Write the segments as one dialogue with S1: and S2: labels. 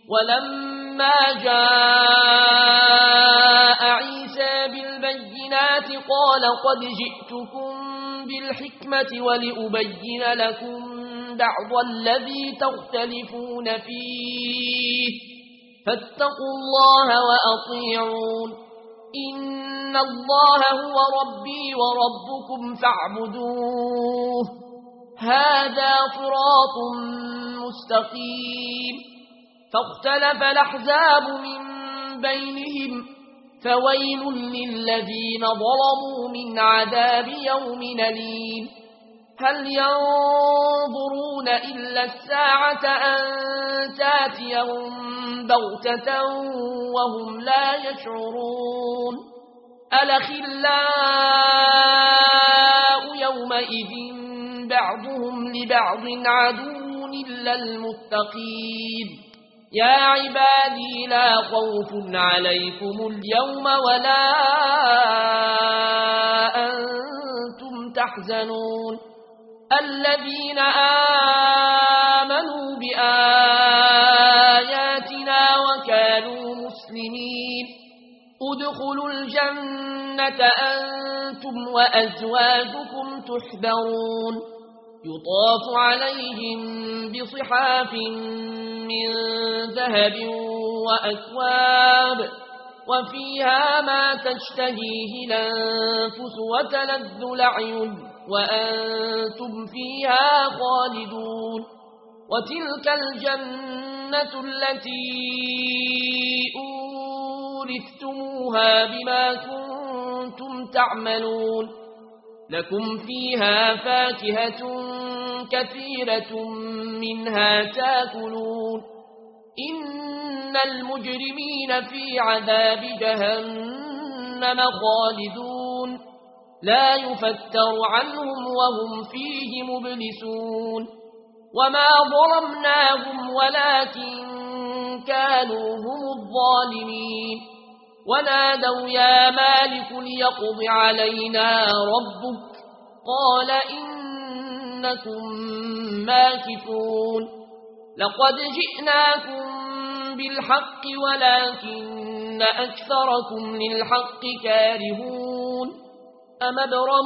S1: ولما جاء عيسى بالبينات قال قد جئتكم بالحكمة ولأبين لكم بعض الذي تختلفون فيه فاتقوا الله وأطيعون إن الله هو ربي وربكم فاعبدوه هذا صراط مستقيم فاختلف الأحزاب من بينهم فويل للذين ظلموا من عذاب يوم أليم هل ينظرون إلا الساعة أن تاتيهم بغتة وهم لا يشعرون الأخلاء يومئذ بعضهم لبعض عدو إلا المتقين يا عبادي لا خوف عليكم اليوم ولا أنتم تحزنون الذين آمنوا بآياتنا وكانوا مسلمين ادخلوا الجنة أنتم وأزواجكم تحبرون يطاف عليهم بصحاف من ذهب وأكواب وفيها ما تشتهيه الأنفس وتلذ الأعين وأنتم فيها خالدون وتلك الجنة التي أورثتموها بما كنتم تعملون لكم فيها فاكهة كثيرة منها تاكلون إن المجرمين في عذاب جهنم خالدون لا يفتر عنهم وهم فيه مبلسون وما ظلمناهم ولكن كانوا هم الظالمين ونادوا يا مالك ليقض علينا ربك قال إنكم ماكثون لقد جئناكم بالحق ولكن أكثركم للحق كارهون أم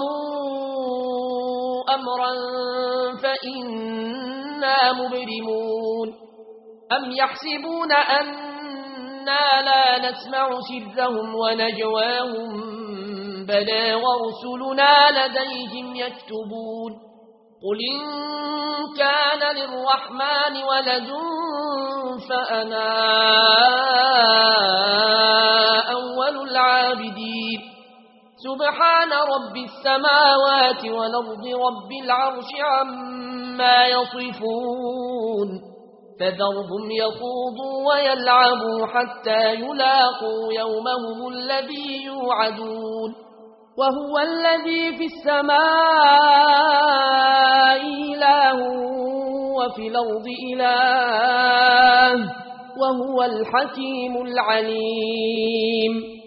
S1: ابرموا أمرا فإنا مبرمون أم يحسبون أننا لا نسمع سرهم ونجواهم بلى ورسلنا لديهم يكتبون قل إن كان للرحمن ولد فأنا أول العابدين سبحان رب السماوات والأرض رب العرش عما يصفون فذرهم يخوضوا ويلعبوا حتى يلاقوا يومهم الذي يوعدون وهو الذي في السماء إله وفي الأرض إله وهو الحكيم العليم